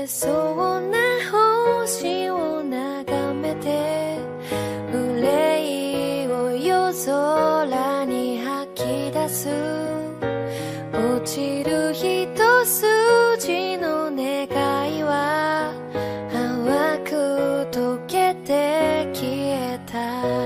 れそうな星を眺めて、憂いを夜空に吐き出す。落ちる一筋の願いは淡く溶けて消えた。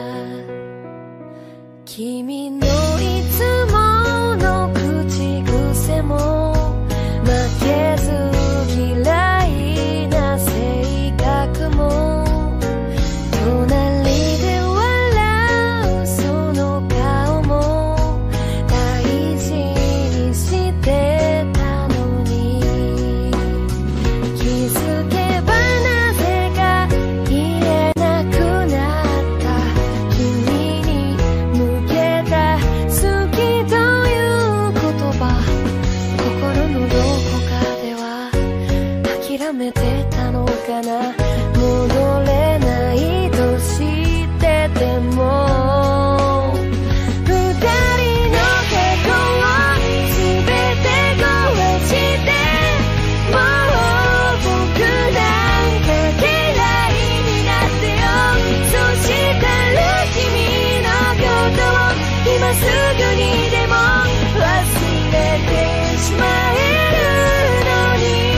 君のいつもの口癖も負けず嫌いな性格も、隣で笑うその顔も大事にしてたのに、気づけばなぜか言えなくなった君に向けた好きという言葉、心のどこかでは諦めてたのかな。戻れないと知ってても、二人の過去を全て壊して、もう僕なんか嫌いになってよ。そしたら君のことを今すぐにでも忘れてしまえるのに。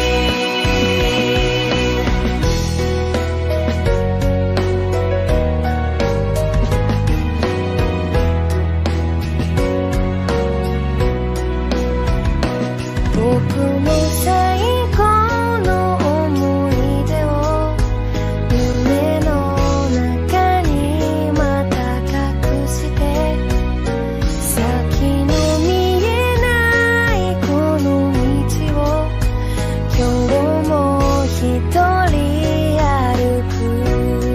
僕の最後の思い出を夢の中にまた隠して、先の見えないこの道を今日も一人歩く。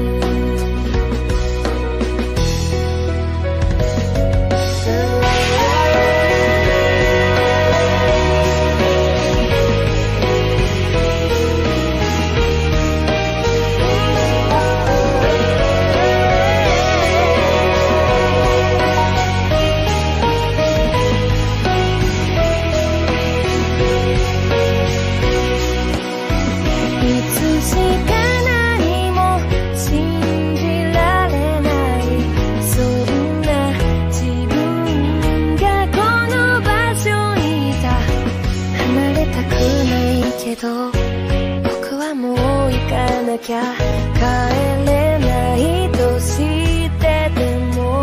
いつしか何も信じられない、そんな自分がこの場所にいた。離れたくないけど僕はもう行かなきゃ、帰れないと知ってても、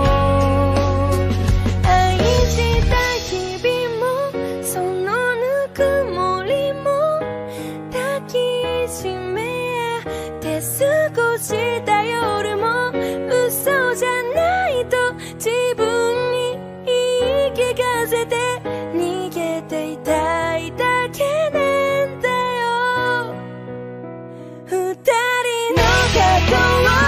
愛した日々もそのぬくもりも抱きしめ合って過ごした夜も嘘じゃないと自分に言い聞かせて逃げていたいだけなんだよ。二人の過去を